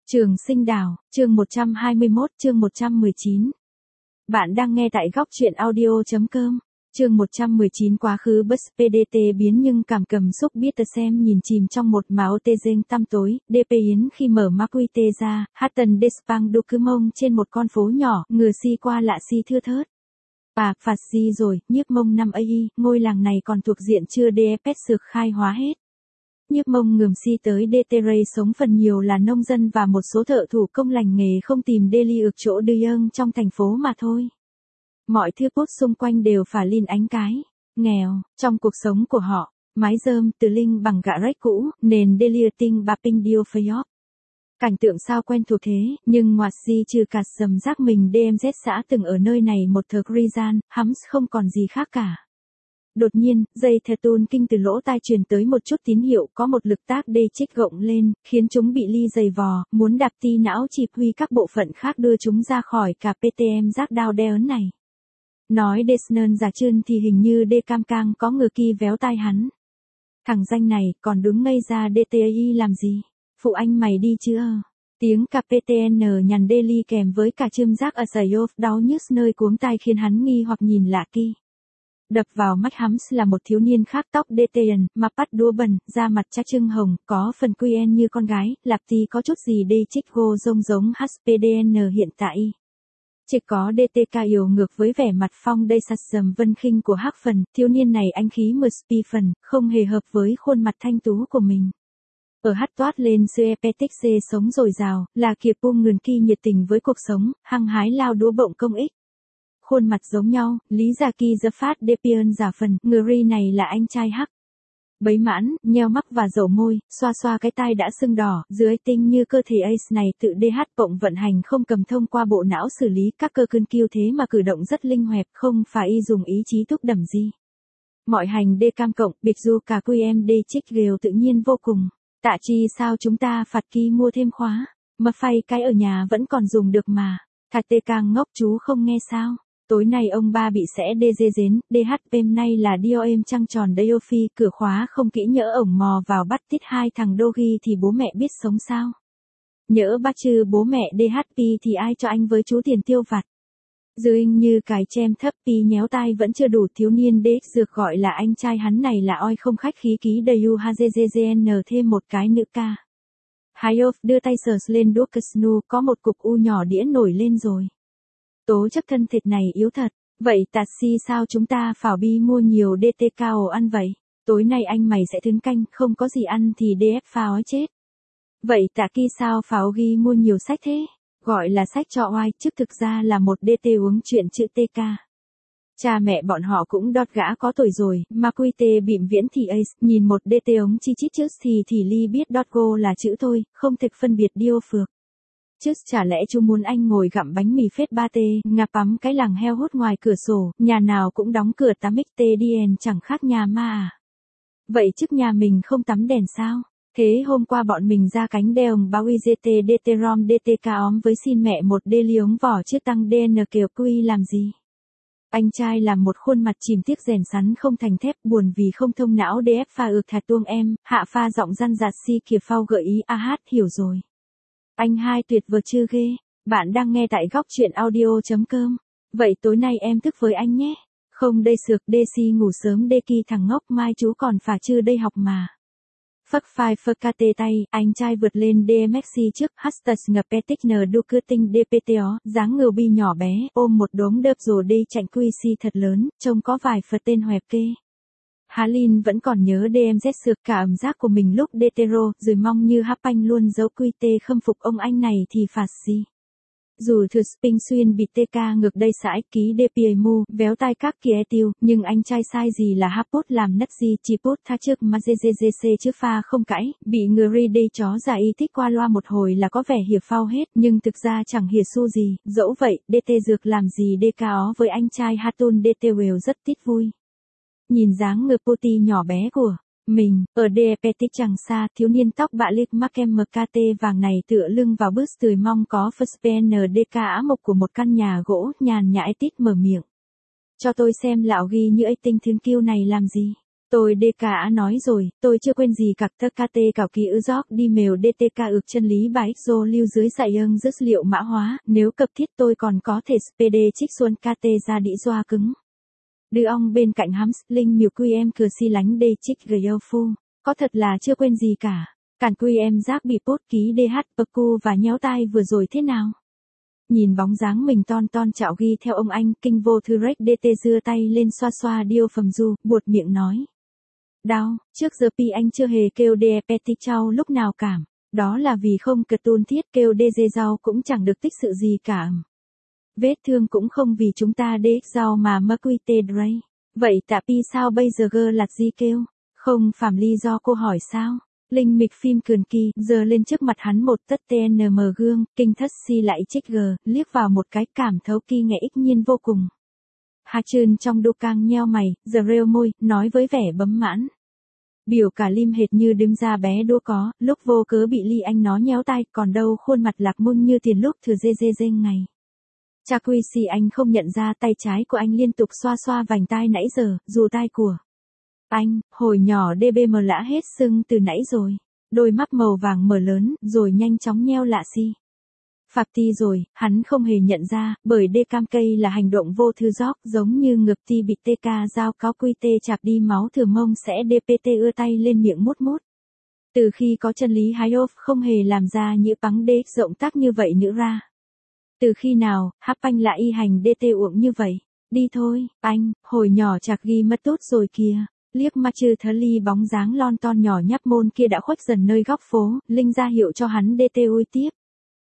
Trường Sinh Đảo, chương 121, chương 119. Bạn đang nghe tại góc truyện audio.com. Chương 119 quá khứ bus PDT biến nhưng cảm cầm xúc biết xem nhìn chìm trong một máu tê rênh tăm tối, DP Yến khi mở Makuite ra, hát tần Despang đu cứ mông trên một con phố nhỏ, ngừa si qua lạ si thưa thớt. Phạt si rồi, nhiếp mông 5 AI, ngôi làng này còn thuộc diện chưa DFS sược khai hóa hết. Nhiếp mông ngườm si tới Deterray sống phần nhiều là nông dân và một số thợ thủ công lành nghề không tìm daily ược chỗ Duyung trong thành phố mà thôi. Mọi thứ cốt xung quanh đều phả lên ánh cái, nghèo, trong cuộc sống của họ, mái rơm từ linh bằng gạ rách cũ, nền daily tinh bà pinh điêu phayok. Cảnh tượng sao quen thuộc thế, nhưng ngoạt si trừ cạt dầm rác mình DMZ xã từng ở nơi này một thời Rizan, Hums không còn gì khác cả. Đột nhiên, dây thè tun kinh từ lỗ tai truyền tới một chút tín hiệu có một lực tác đê chích gộng lên, khiến chúng bị ly dày vò, muốn đạp ti não chỉ huy các bộ phận khác đưa chúng ra khỏi cả PTM rác đao đeo ấn này. Nói Desnon giả trơn thì hình như đê cam cang có ngừa kỳ véo tai hắn. Thằng danh này còn đứng ngây ra DTI làm gì? Phụ anh mày đi chưa? Tiếng cặp PTN nhằn daily kèm với cả châm rác ở Sayov đau nhức nơi cuống tai khiến hắn nghi hoặc nhìn lạ kỳ. Đập vào mắt Hums là một thiếu niên khác tóc DTN, mà bắt đua bẩn, da mặt cha trưng hồng, có phần quen như con gái, lạp tí có chút gì đê chích gô giống HPDN hiện tại. Chỉ có DTK yếu ngược với vẻ mặt phong đây sạt dầm vân khinh của hắc phần, thiếu niên này anh khí msp phần, không hề hợp với khuôn mặt thanh tú của mình. Ở hát toát lên sự epetic dê sống dồi dào, là kiệp buông ngườn kỳ nhiệt tình với cuộc sống, hăng hái lao đũa bộng công ích. Khuôn mặt giống nhau, Lý Gia Kỳ The Fat Depion giả phần, người này là anh trai hắc. Bấy mãn, nheo mắt và dầu môi, xoa xoa cái tai đã sưng đỏ, dưới tinh như cơ thể Ace này tự DH cộng vận hành không cầm thông qua bộ não xử lý các cơ cơn kiêu thế mà cử động rất linh hoạt, không phải dùng ý chí thúc đẩy gì. Mọi hành D cam cộng, biệt dù cả QMD trích gều tự nhiên vô cùng. Tạ chi sao chúng ta phạt kỳ mua thêm khóa, mà phay cái ở nhà vẫn còn dùng được mà. Thạch tê càng ngốc chú không nghe sao. Tối nay ông ba bị sẽ DG dến, DHPM nay là DOM trăng tròn Dayofi, cửa khóa không kỹ nhỡ ổng mò vào bắt tít hai thằng Dogi thì bố mẹ biết sống sao. Nhỡ bắt trừ bố mẹ DHP thì ai cho anh với chú tiền tiêu vặt. Dưới như cái chem thấp pi nhéo tai vẫn chưa đủ thiếu niên DX dược gọi là anh trai hắn này là oi không khách khí ký Dayu HZZN thêm một cái nữ ca. Hayov đưa tay sờ lên đuốc Snu có một cục u nhỏ đĩa nổi lên rồi. Tố chất thân thịt này yếu thật, vậy tạt si sao chúng ta phảo bi mua nhiều DTKO ăn vậy, tối nay anh mày sẽ thứng canh, không có gì ăn thì DF phao ói chết. Vậy tạ kỳ sao phảo ghi mua nhiều sách thế, gọi là sách cho oai, chứ thực ra là một DT uống chuyện chữ TK. Cha mẹ bọn họ cũng đọt gã có tuổi rồi, mà quy tê bịm viễn thì Ace, nhìn một DT ống chi chít chữ thì ly biết đọt go là chữ thôi, không thực phân biệt điêu phược. Chứ chả lẽ chú muốn anh ngồi gặm bánh mì phết ba tê, ngạp bắm cái làng heo hút ngoài cửa sổ, nhà nào cũng đóng cửa tắm XTDN chẳng khác nhà ma à. Vậy trước nhà mình không tắm đèn sao? Thế hôm qua bọn mình ra cánh đèo báo IGT DTROM DTK óm với xin mẹ một đê liếng vỏ chiếc tăng DN kêu quy làm gì? Anh trai làm một khuôn mặt chìm tiếc rèn sắn không thành thép buồn vì không thông não DF pha ược thạch tuông em, hạ pha giọng răn rạt si kìa phao gợi ý hiểu rồi. Anh hai tuyệt vời chưa ghê, bạn đang nghe tại góc truyện audio.com. Vậy tối nay em thức với anh nhé. Không đây sược đê si ngủ sớm đê kỳ thằng ngốc mai chú còn phà chưa đây học mà. Phắc phai phơ ca tê tay, anh trai vượt lên DMXC trước Hashtag ngập petic n đu cưa tinh DPTO, dáng ngưu bi nhỏ bé, ôm một đốm đớp rồi đi chạnh quy si thật lớn, trông có vài phật tên hoẹp kê. Halin vẫn còn nhớ DMZ sược cả ẩm giác của mình lúc DTRO, rồi mong như Hapanh luôn giấu quy tê khâm phục ông anh này thì phạt gì. Dù thử Spring xuyên bị TK ngược đây sãi ký DPMU, véo tai các kia tiêu, nhưng anh trai sai gì là Hapot làm nất gì chỉ pốt tha trước mà GGGC chứ pha không cãi, bị người đi chó giả y thích qua loa một hồi là có vẻ hiệp phao hết, nhưng thực ra chẳng hiệp xu gì, dẫu vậy, DT dược làm gì DK ó với anh trai Hatun DT Well rất tít vui. Nhìn dáng ngựa poti nhỏ bé của mình, ở Depetic chẳng xa, thiếu niên tóc bạ liệt Makem MKT vàng này tựa lưng vào bus tươi mong có First PNDK á mộc của một căn nhà gỗ, nhàn nhã tít mở miệng. Cho tôi xem lão ghi như ấy tinh thiên kiêu này làm gì. Tôi DK nói rồi, tôi chưa quên gì cặc tơ KT cảo ký ư gióc đi mail DTK ực chân lý bài xô lưu dưới dạy ưng dứt liệu mã hóa, nếu cập thiết tôi còn có thể SPD trích xuân KT ra đĩ doa cứng. Đưa ong bên cạnh hams, linh miều quy em cửa si lánh đê trích gầy phu, có thật là chưa quên gì cả. Cản quy em giác bị pốt ký DH Paku và nhéo tai vừa rồi thế nào? Nhìn bóng dáng mình ton chạo ghi theo ông anh, kinh vô thư rách DT dưa tay lên xoa xoa điêu phẩm du, buột miệng nói. Đau, trước giờ pi anh chưa hề kêu đe petit trao lúc nào cảm, đó là vì không cật tuôn thiết kêu đê dê rau cũng chẳng được tích sự gì cả. Vết thương cũng không vì chúng ta đế rau mà mơ quy tê dray. Vậy tạ pi sao bây giờ gơ lạt gì kêu, không phạm lý do cô hỏi sao? Linh mịch phim cường kỳ, giờ lên trước mặt hắn một tất TNM gương, kinh thất si lại trích gờ, liếc vào một cái cảm thấu kỳ nghệ ích nhiên vô cùng. Hà Trơn trong đô cang nheo mày, giờ rêu môi, nói với vẻ bấm mãn. Biểu cả lim hệt như đứng ra bé đua có, lúc vô cớ bị ly anh nó nhéo tai, còn đâu khuôn mặt lạc môn như tiền lúc thừa dê ngày. Cha quy si anh không nhận ra tay trái của anh liên tục xoa xoa vành tai nãy giờ, dù tai của anh, hồi nhỏ DBM lã hết sưng từ nãy rồi. Đôi mắt màu vàng mở lớn, rồi nhanh chóng nheo lạ si. Phạc ti rồi, hắn không hề nhận ra, bởi đê cam cây là hành động vô thư gióc, giống như ngực ti bị TK giao cáo quy tê chạp đi máu thừa mông sẽ DPT ưa tay lên miệng mút mút. Từ khi có chân lý Hyof không hề làm ra những bắn đế rộng tác như vậy nữa ra. Từ khi nào, háp anh lại y hành DT uổng như vậy? Đi thôi, anh, hồi nhỏ chạc ghi mất tốt rồi kìa. Liếc mắt chư thớ ly bóng dáng lon ton nhỏ nhắp môn kia đã khuếch dần nơi góc phố, Linh ra hiệu cho hắn DT ui tiếp.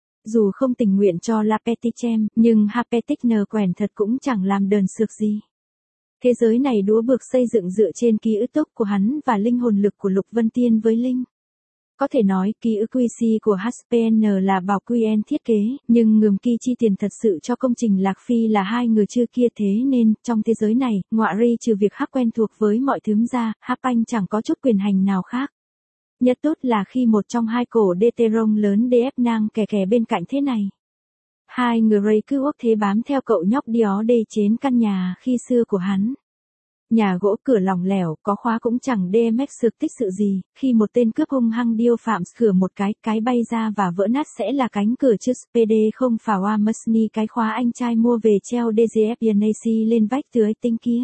Dù không tình nguyện cho La Petichem, nhưng Hapeticner quèn thật cũng chẳng làm đờn sược gì. Thế giới này đúa bược xây dựng dựa trên ký ức tốc của hắn và linh hồn lực của Lục Vân Tiên với Linh. Có thể nói ký ức QC của HPN là bảo QN thiết kế, nhưng ngườm kỳ chi tiền thật sự cho công trình Lạc Phi là hai người chưa kia thế nên, trong thế giới này, ngọa ri trừ việc hắc quen thuộc với mọi thứ ra, hắc anh chẳng có chút quyền hành nào khác. Nhất tốt là khi một trong hai cổ DT rông lớn DF nang kè bên cạnh thế này. Hai người ray cứ ốc thế bám theo cậu nhóc đi ó đê chến căn nhà khi xưa của hắn. Nhà gỗ cửa lỏng lẻo, có khóa cũng chẳng DMX sực tích sự gì, khi một tên cướp hung hăng điêu phạm cửa một cái bay ra và vỡ nát sẽ là cánh cửa chữ SPD không phà hoa Musni cái khóa anh trai mua về treo DGFNAC lên vách tưới tinh kia.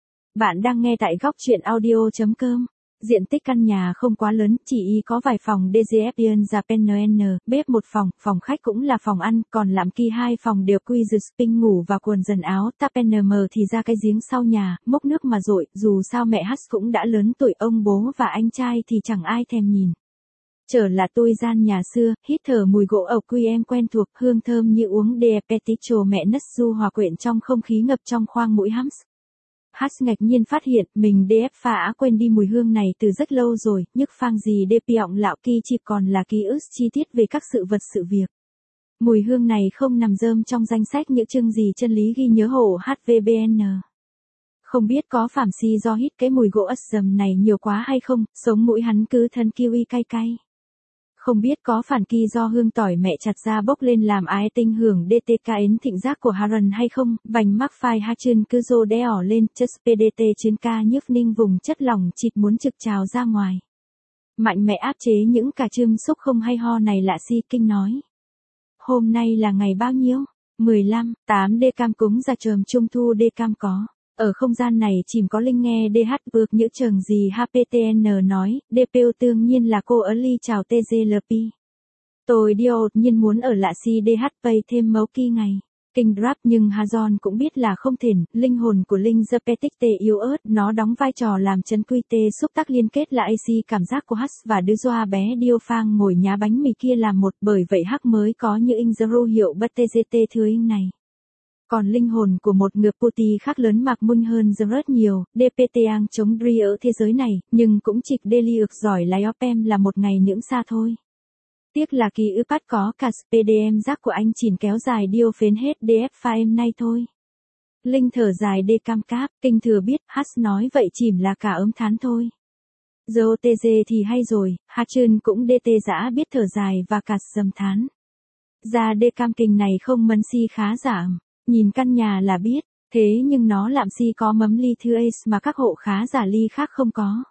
Bạn đang nghe tại góc truyện audio.com. Diện tích căn nhà không quá lớn, chỉ có vài phòng DGFN và PNN, bếp một phòng, phòng khách cũng là phòng ăn, còn làm kỳ hai phòng đều quy dư spinh ngủ và quần dần áo, tap NM thì ra cái giếng sau nhà, mốc nước mà dội, dù sao mẹ Hus cũng đã lớn tuổi, ông bố và anh trai thì chẳng ai thèm nhìn. Trở là tôi gian nhà xưa, hít thở mùi gỗ ộc quy em quen thuộc, hương thơm như uống de peticho mẹ nất du hòa quyện trong không khí ngập trong khoang mũi Hams. Hát ngạc nhiên phát hiện mình DF phá quên đi mùi hương này từ rất lâu rồi, nhức phang gì đê piọng lạo kỳ chỉ còn là ký ức chi tiết về các sự vật sự việc. Mùi hương này không nằm rơm trong danh sách những chương gì chân lý ghi nhớ hộ HVBN. Không biết có phạm si do hít cái mùi gỗ ớt dầm này nhiều quá hay không, sống mũi hắn cứ thân kiwi cay cay. Không biết có phản kỳ do hương tỏi mẹ chặt ra bốc lên làm ái tinh hưởng DTK ến thịnh giác của Haran hay không, vành mắc phai ha chân cứ rô đe ỏ lên, chất PDT chuyên ca nhức ninh vùng chất lỏng chịt muốn trực trào ra ngoài. Mạnh mẽ áp chế những cả châm xúc không hay ho này lạ si kinh nói. Hôm nay là ngày bao nhiêu? 15, 8 Decam cúng ra trờm trung thu Decam có. Ở không gian này chìm có Linh nghe DH vượt những trường gì HPTN nói, DPO tương nhiên là cô ớ ly chào TGLP. Tôi đột nhiên muốn ở lạ si DH pay thêm mấu kỳ ngày. Kinh rap nhưng Hazon cũng biết là không thể, linh hồn của Linh Zapetic tê yếu ớt, nó đóng vai trò làm chấn quy tê xúc tác liên kết là AC cảm giác của Hus và đứa doa bé điêu phang ngồi nhá bánh mì kia là một, bởi vậy Hắc mới có như in zero hiệu bất TGT thừa in này. Còn linh hồn của một người puti khác lớn mạc mung hơn rất nhiều, DPT ang chống Dri ở thế giới này, nhưng cũng chỉ Daily ược giỏi Lyopem là một ngày nhưỡng xa thôi. Tiếc là kỳ ư phát có cả PDM giác của anh chỉn kéo dài điêu phến hết DF pha em nay thôi. Linh thở dài đê cam cáp, kinh thừa biết, Hus nói vậy chỉm là cả ấm thán thôi. Giờ TG thì hay rồi, Hachun cũng DT giã biết thở dài và cả dầm thán. Ra đê cam kinh này không mân si khá giảm. Nhìn căn nhà là biết, Thế nhưng nó làm si có mấm ly thư ace mà các hộ khá giả ly khác không có.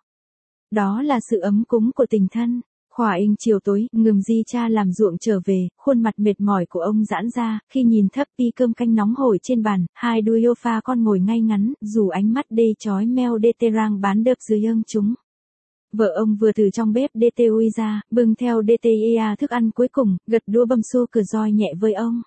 Đó là sự ấm cúng của tình thân. Khỏa inh chiều tối, ngườm di cha làm ruộng trở về, khuôn mặt mệt mỏi của ông giãn ra, khi nhìn thấp pi cơm canh nóng hổi trên bàn, hai đuôi yêu pha con ngồi ngay ngắn, dù ánh mắt đê chói meo đê tê rang bán đớp dưới ương chúng. Vợ ông vừa từ trong bếp đê tê ui ra, bưng theo đê tê ia thức ăn cuối cùng, gật đũa bầm xu cửa roi nhẹ với ông.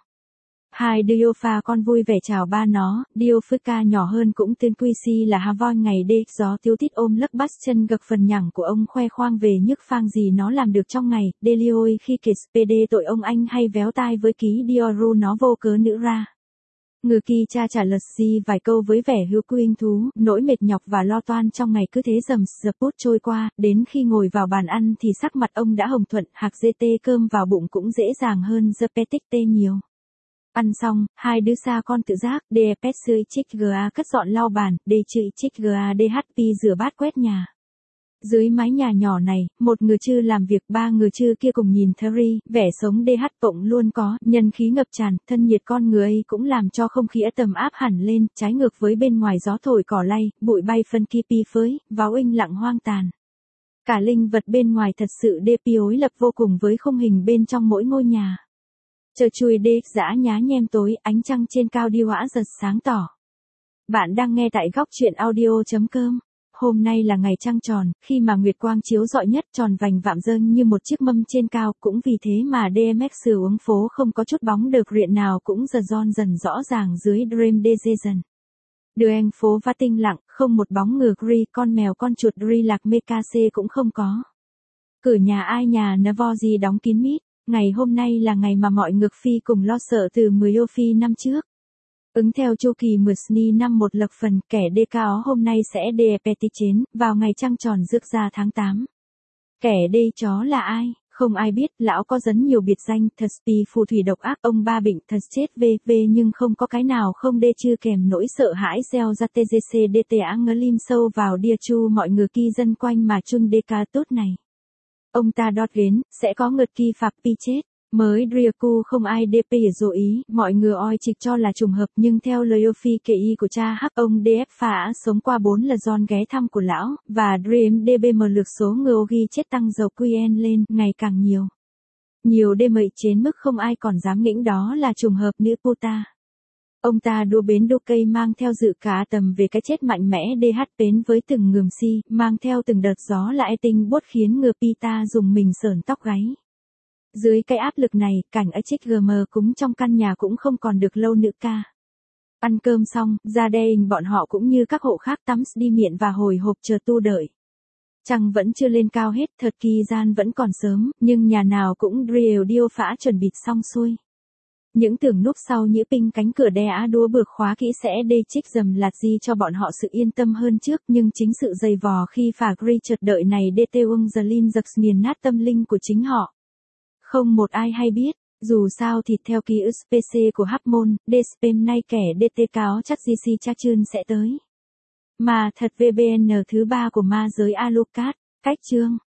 Hai đứa yêu pha con vui vẻ chào ba nó, Dio Fuka nhỏ hơn cũng tên Quy Si là Havoi ngày đê, gió tiêu tít ôm lắc bát chân gật phần nhẳng của ông khoe khoang về nhức phang gì nó làm được trong ngày, Delioi khi kể SPD tội ông anh hay véo tai với ký Dioru nó vô cớ nữ ra. Ngừ kỳ cha trả lật gì vài câu với vẻ hữu quynh thú, nỗi mệt nhọc và lo toan trong ngày cứ thế dầm dập trôi qua, đến khi ngồi vào bàn ăn thì sắc mặt ông đã hồng thuận, hạc dê tê cơm vào bụng cũng dễ dàng hơn the petit tê nhiều. Ăn xong, hai đứa xa con tự giác, DPS XGA cất dọn lau bàn, D chữ XGA DHP rửa bát quét nhà. Dưới mái nhà nhỏ này, một người chư làm việc, ba người chư kia cùng nhìn Thierry, vẻ sống DH cộng luôn có, nhân khí ngập tràn, thân nhiệt con người ấy cũng làm cho không khí tầm áp hẳn lên, trái ngược với bên ngoài gió thổi cỏ lay, bụi bay phân kipi phới, váo inh lặng hoang tàn. Cả linh vật bên ngoài thật sự đối lập vô cùng với khung hình bên trong mỗi ngôi nhà. Chờ chui đê, dã nhá nhem tối, ánh trăng trên cao đi hỏa giật sáng tỏ. Bạn đang nghe tại góc truyện audio.com. Hôm nay là ngày trăng tròn, khi mà nguyệt quang chiếu rọi nhất, tròn vành vạm dâng như một chiếc mâm trên cao, cũng vì thế mà DMX uống phố không có chút bóng được rịện nào cũng dần rõ ràng dưới Dream Decision. Đường phố và tinh lặng, không một bóng ngược ri, con mèo con chuột ri lạc Mekase cũng không có. Cửa nhà ai nhà Navoji đóng kín mít. Ngày hôm nay là ngày mà mọi ngược phi cùng lo sợ từ 10 ô phi năm trước. Ứng theo chu kỳ Musni năm một lộc phần, kẻ đê cao hôm nay sẽ đê peti chến, vào ngày trăng tròn rước ra tháng 8. Kẻ đê chó là ai? Không ai biết, lão có dấn nhiều biệt danh, thật spi phù thủy độc ác, ông ba bệnh thật chết v nhưng không có cái nào không đê chưa kèm nỗi sợ hãi gieo ra TGC DT lim sâu vào đia chu mọi người kỳ dân quanh mà chun đê ca tốt này. Ông ta đọt đến, sẽ có ngợt kỳ phạp pi chết. Mới Dryaku không ai DP dỗ ý, mọi người oi trịch cho là trùng hợp nhưng theo lời Ophi kể y của cha hắc ông DF phá sống qua 4 lần John ghé thăm của lão, và Dream DBM lược số người Ogi chết tăng dầu QN lên, ngày càng nhiều. Nhiều đêm mậy đến mức không ai còn dám nghĩ đó là trùng hợp nữa puta. Ông ta đua bến đô cây mang theo dự cả tầm về cái chết mạnh mẽ DH bến với từng ngườm si, mang theo từng đợt gió lại tinh buốt khiến ngừa Pita dùng mình sởn tóc gáy. Dưới cái áp lực này, cảnh ở chiếc GM cúng trong căn nhà cũng không còn được lâu nữa ca. Ăn cơm xong, ra đây bọn họ cũng như các hộ khác tắm đi miệng và hồi hộp chờ tu đợi. Trăng vẫn chưa lên cao hết, thật kỳ gian vẫn còn sớm, nhưng nhà nào cũng drill điêu phã chuẩn bị xong xuôi. Những tưởng núp sau nhĩ pinh cánh cửa đe á đúa bược khóa kỹ sẽ đê trích dầm lạt gì cho bọn họ sự yên tâm hơn trước, nhưng chính sự dày vò khi phà gri chợt đợi này đê tê ung giờ linh giật nghiền nát tâm linh của chính họ. Không một ai hay biết, dù sao thì theo ký ức PC của Hapmon, Despem nay kẻ DT cáo chắc GC Chachun sẽ tới. Mà thật VBN thứ 3 của ma giới Alucard, cách chương.